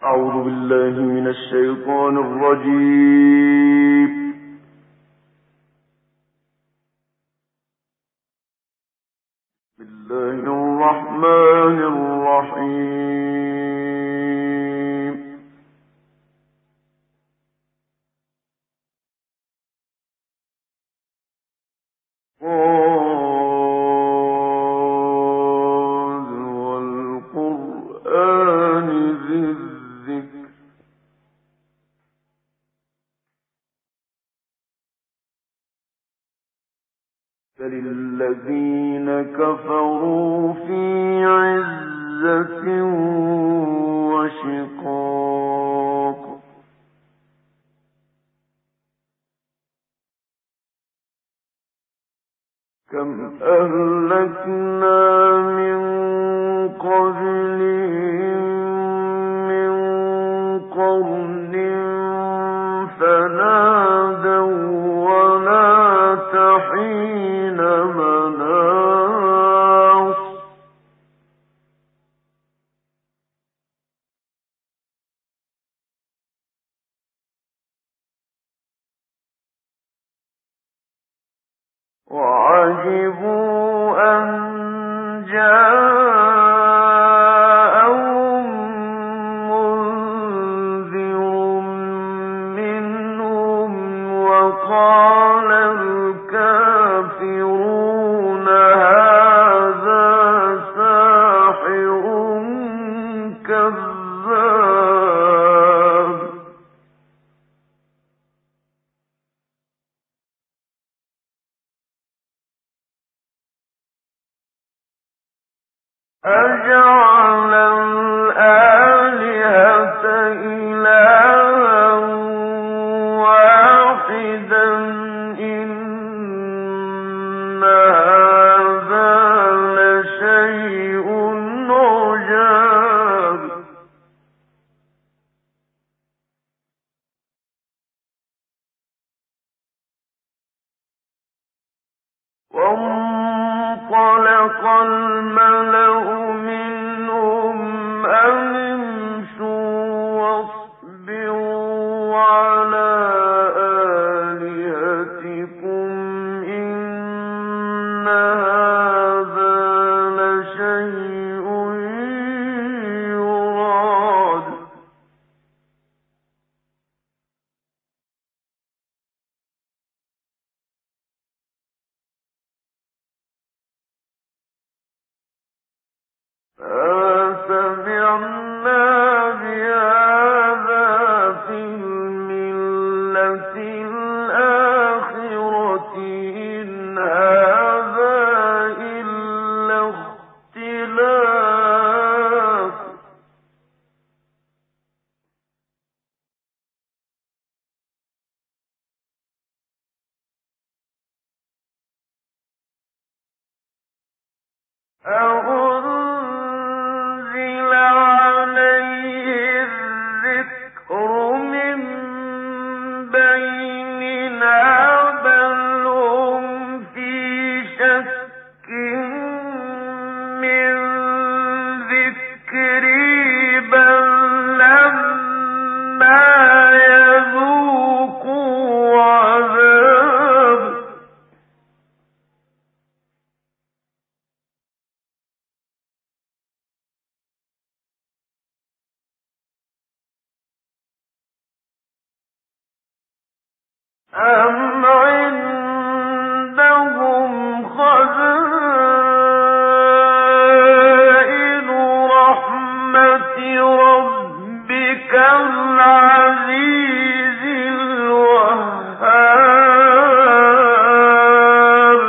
أعوذ بالله من الشيطان الرجيم. بسم الله الرحمن الرحيم. قاد والقرآن ذي الذكر فللذين كفروا في عزة وشقاق كم أهلكنا من قبلهم من قرن فنادوا ولا تحين مناص وعجبوا أن جاءهم منذر منهم وقال الكافرون هذا ساحر كذاب أجعل الآلهة إلها واحدا إن هذا لشيء عجاب وانطلق الملأ منهم أن امشوا واصبروا على آلهتكم إن هذا لشيء يراد سمعنا بهذا في الملة الآخرة إن هذا إلا اختلاق أنزل عليه الذكر من بيننا بل هم في شك من ذكري بل لما يذوقوا عذاب أم عندهم خزائن رحمة ربك العزيز الوهاب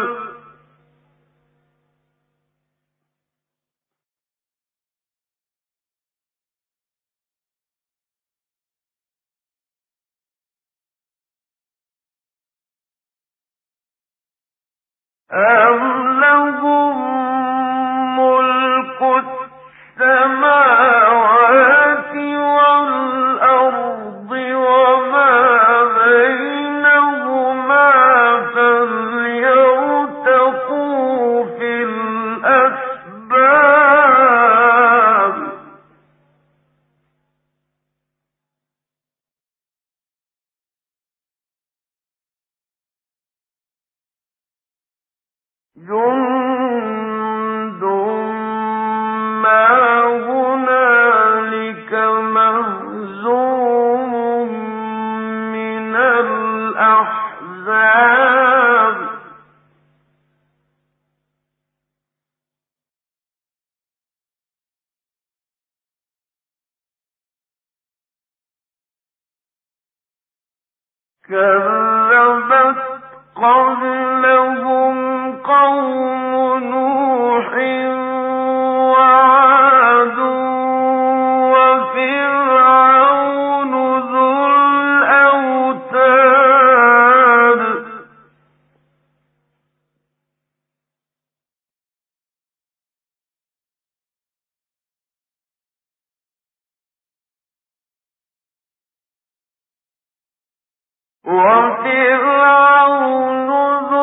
أم لهم ملك السماوات والأرض وما بينهما فليرتقوا في الأسباب جند ما هنالك مهزوم من الأحزاب كذبت قبلهم قوم نوح وعاد وفرعون ذو الأوتاد وفرعون ذو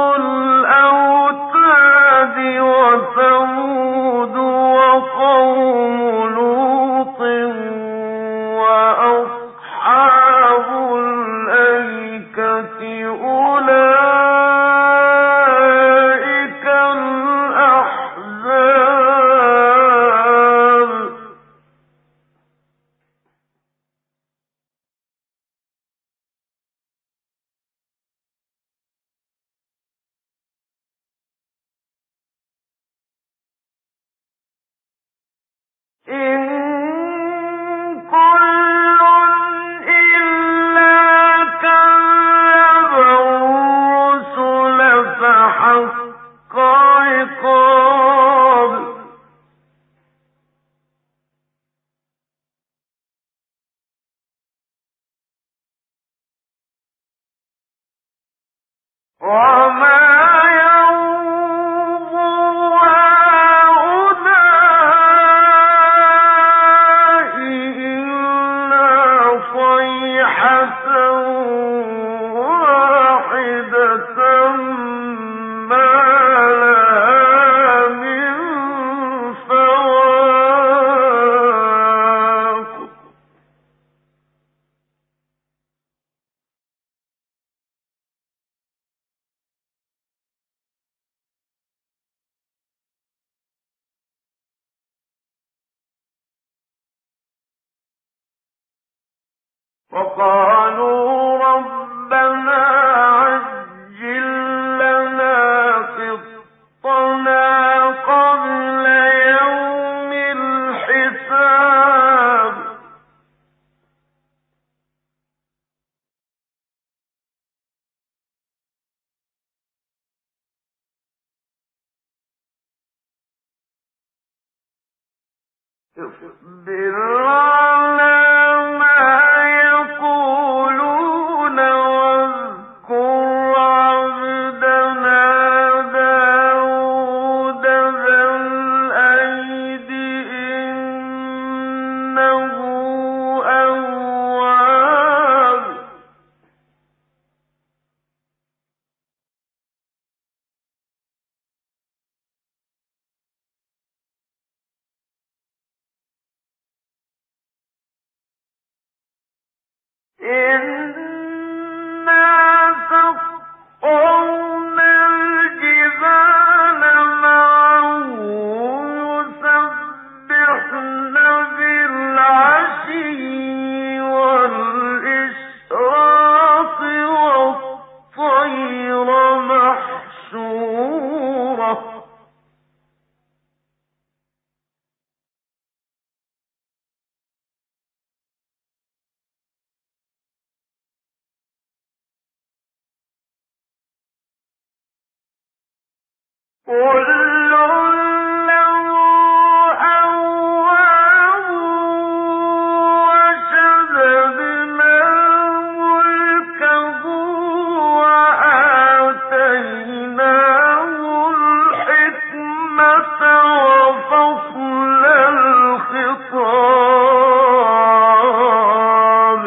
الأوتاد وثمود وقوم لوط وأصحاب الأيكة أولئك الأحزاب إن كل إلا كذب الرسل فحق عقاب وما ينظر هؤلاء إلا صيحة واحدة ما لها من فواق وقالوا ربنا عجل لنا قطنا قبل يوم الحساب اصبر على ما يقولون واذكر عبدنا داود ذا الأيد إنه أواب إنا سخرنا الجبال معه يسبحن بالعشي والإشراق والطير محشورة كل له أواب وشددنا ملكه وآتيناه الحكمة وفصل الخطاب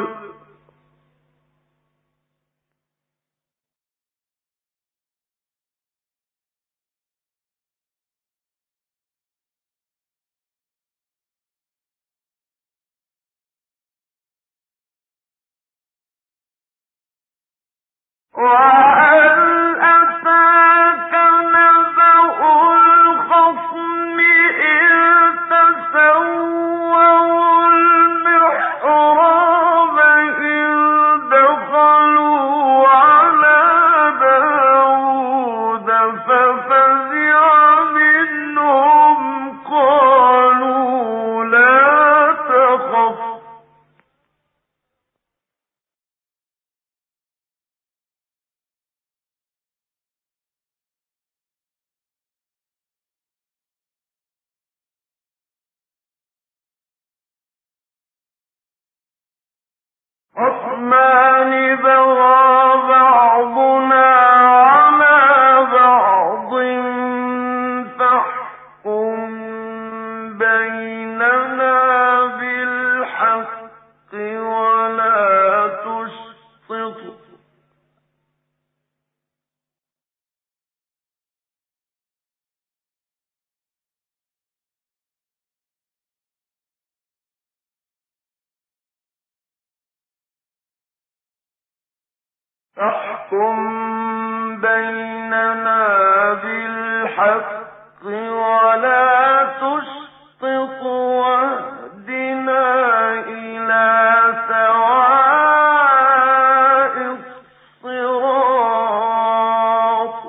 وهل أتاك نبأ خصمان بغى بعضنا على بعض فاحكم بيننا بالحق ولا تشطط واهدنا إلى سواء الصراط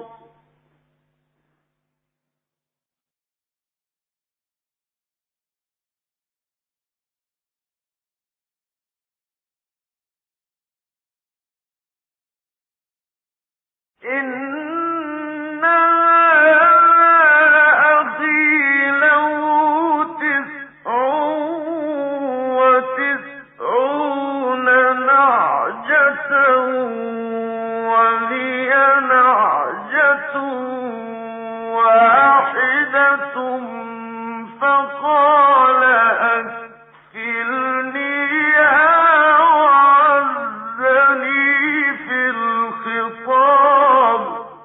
إن أخي له 99 نعجة ولي نعجة واحدة فقال أكفلنيها وعزني في الخطاب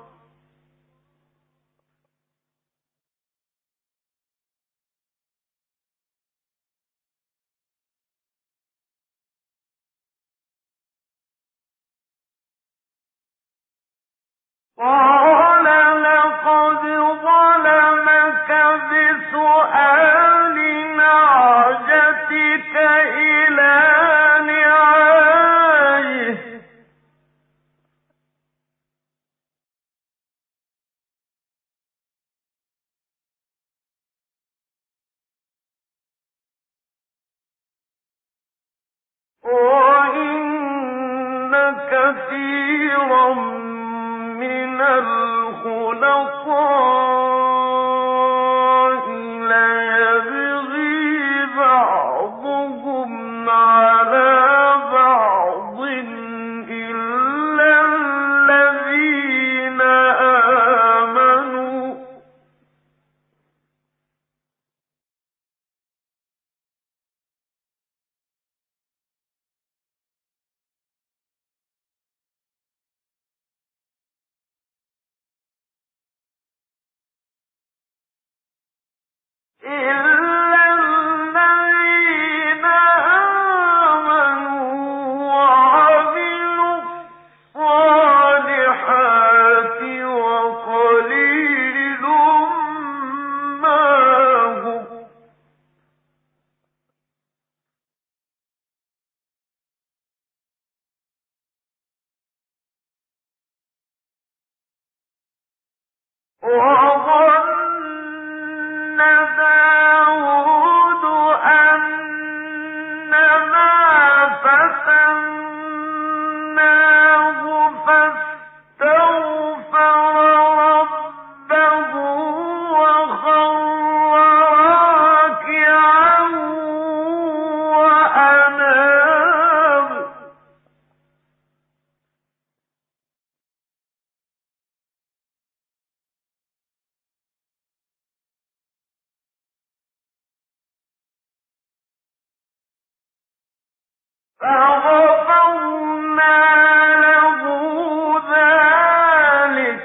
قال لقد ظلمك بسؤال نعجتك إلى نعاجه وإن كثيرا من الخلطاء ليبغي بعضهم على بعض إلا الذين آمنوا وعملوا الصالحات وقليل ما هم وظن داود أنما فتناه فاستغفر ربه وخر راكعا وأناب فغفرنا له ذلك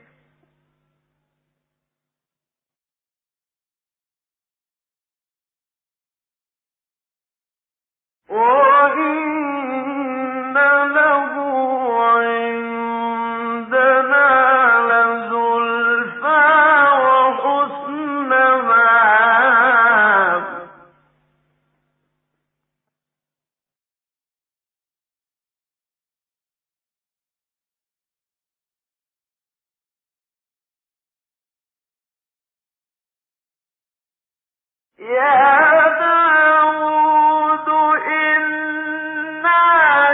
وإن له عندنا لزلفى وحسن مآب يا داود إنا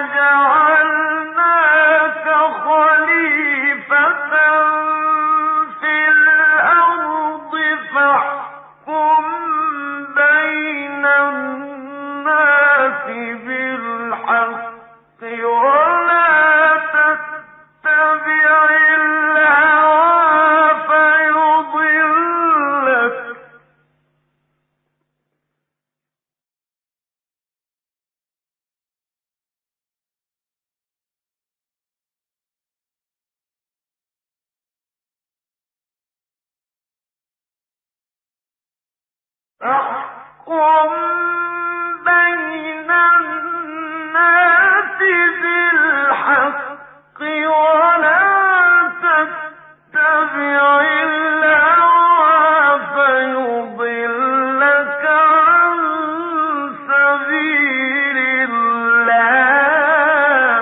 جعلناك خليفة في الأرض فاحكم بين الناس بالحق فاحكم بين الناس بالحق ولا تتبع الهوى فيضلك عن سبيل الله.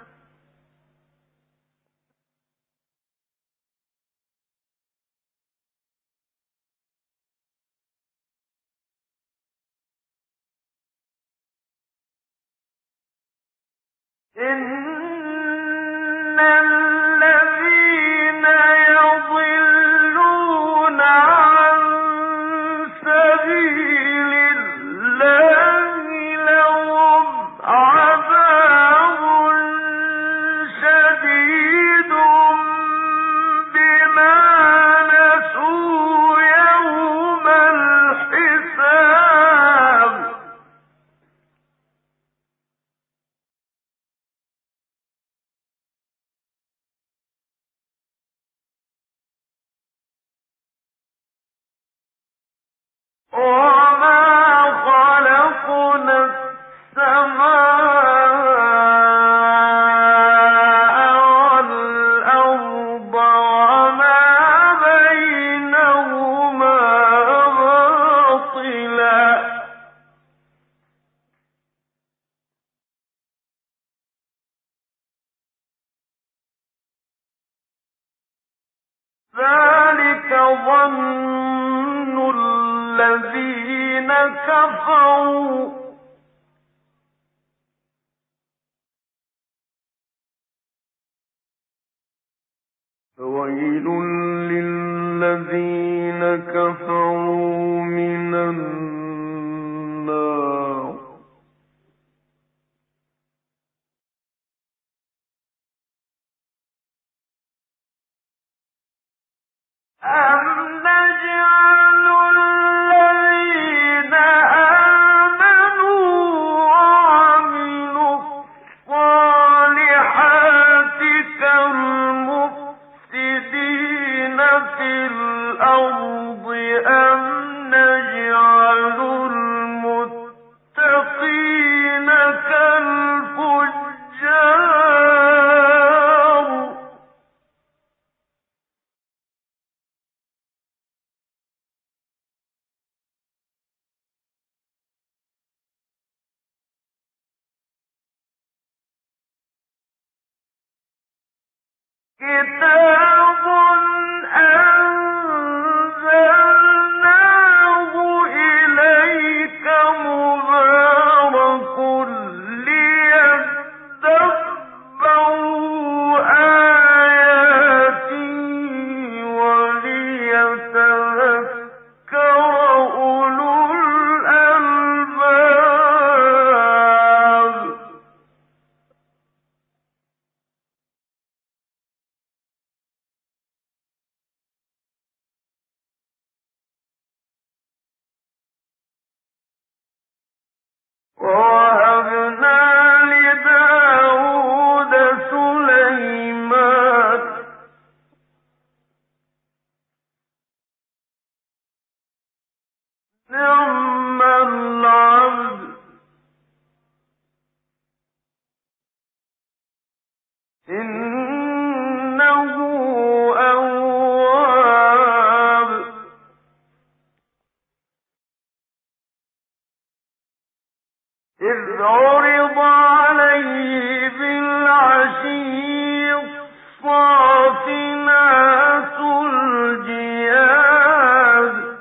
إن الذين يضلون عن سبيل الله لهم عذاب شديد بما نسوا يوم الحساب. وما خلقنا السماء والأرض وما بينهما باطلا ذلك ظن الذين كفروا فويل للذين كفروا من النار. أم نجعل الذين آمنوا وعملوا الصالحات كالمفسدين في الأرض أم نجعل المتقين كالفجار. كتاب أنزلناه إليك مبارك ليدبروا آياته وليتذكر أولو الألباب. ووهبنا لداود سليمان نعم العبد إنه أواب. إذ عرض عليه بالعشي الصافنات الجياد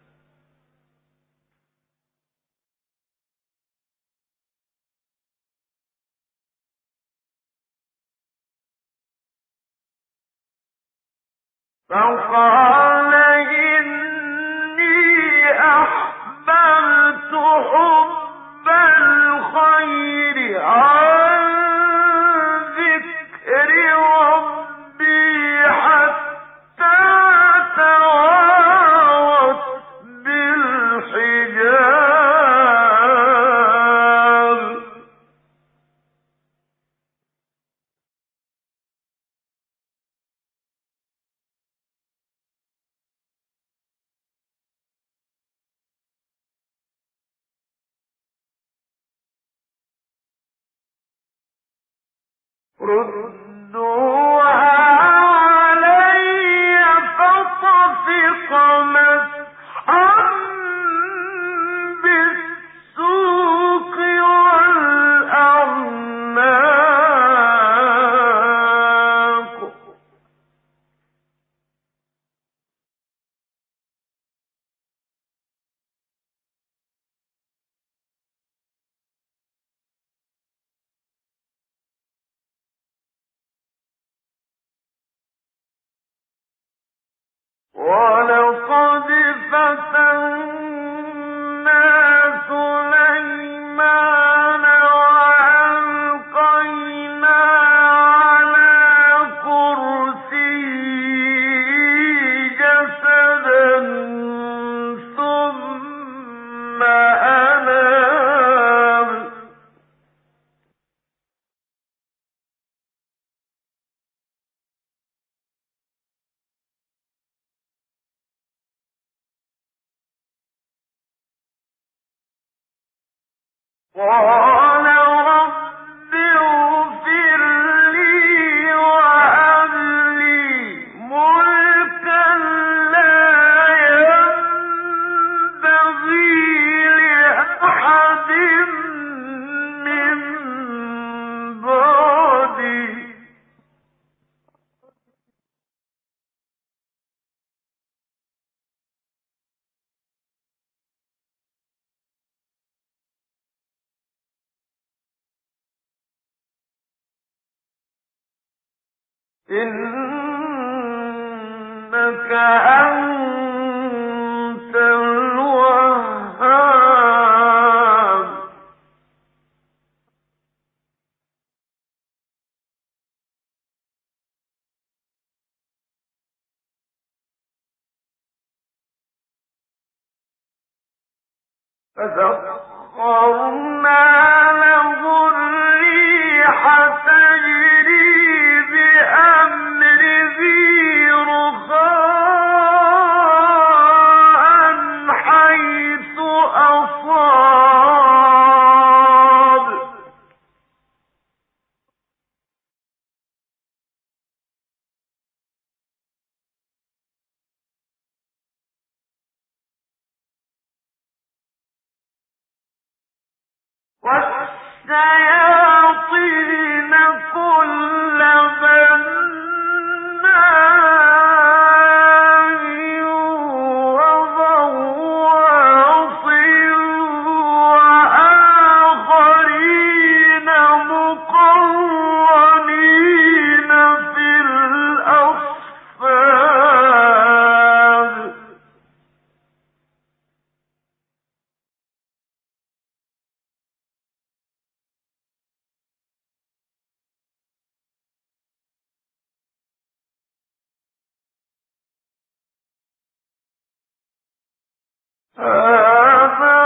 فقال إني أحببت حب الخير عن ذكر ربي حتى توارت بالحجاب. ردوها علي فطفق مسحا بالسوق والأعناق. ولقد فتنا سليمان وألقينا على كرسيه جسدا ثم أناب. قال رب اغفر لي وهب لي ملكا لا ينبغي لأحد من بعدي. إنك أنت الوهاب. فسخرنا له الريح تجري بأمره رخاء حيث أصاب. والشياطين كل بناء وغواص وآخرين مقرنين في الأصفاد. هذا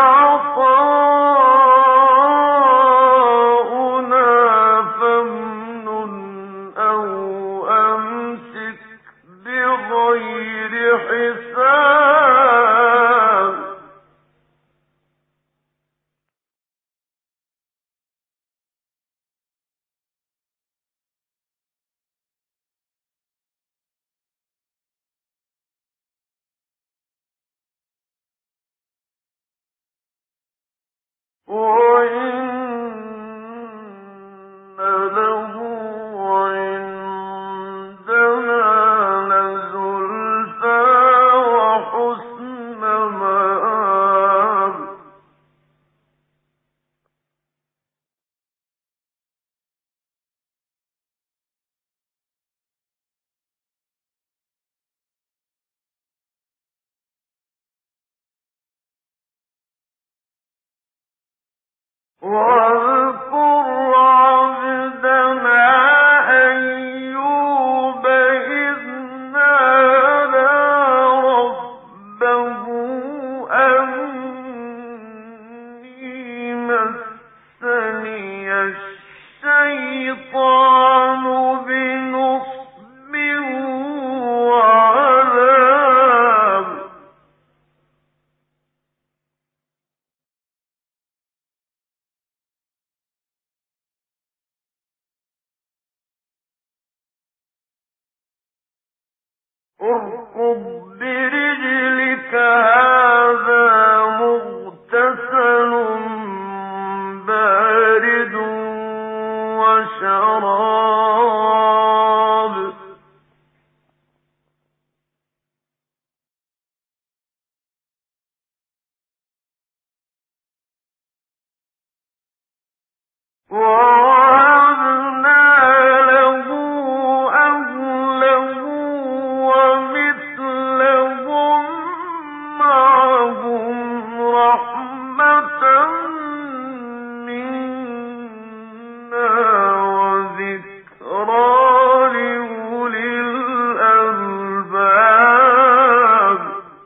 عطاؤنا فامنن أو أمسك بغير حساب. وإن له عندنا لزلفى وحسن مآب. واذكر عبدنا أيوب إذ نادى ربه أني مسني الشيطان بنصب وعذاب. اركض برجلك هذا مغتسل بارد وشراب ووهبنا له أهله ومثلهم معهم رحمة منا وذكرى لأولي الألباب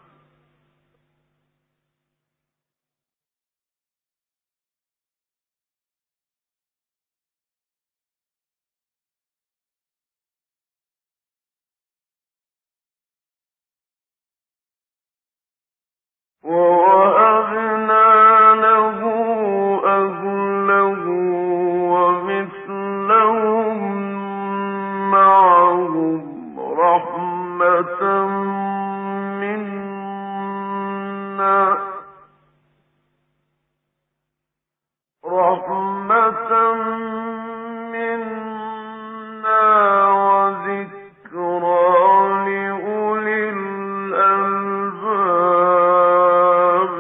ووهبنا له أهله ومثلهم معهم رحمة منا وذكرى لأولي الألباب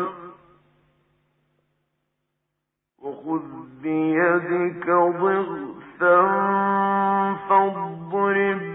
وخذ بيدك ضغثا فاضرب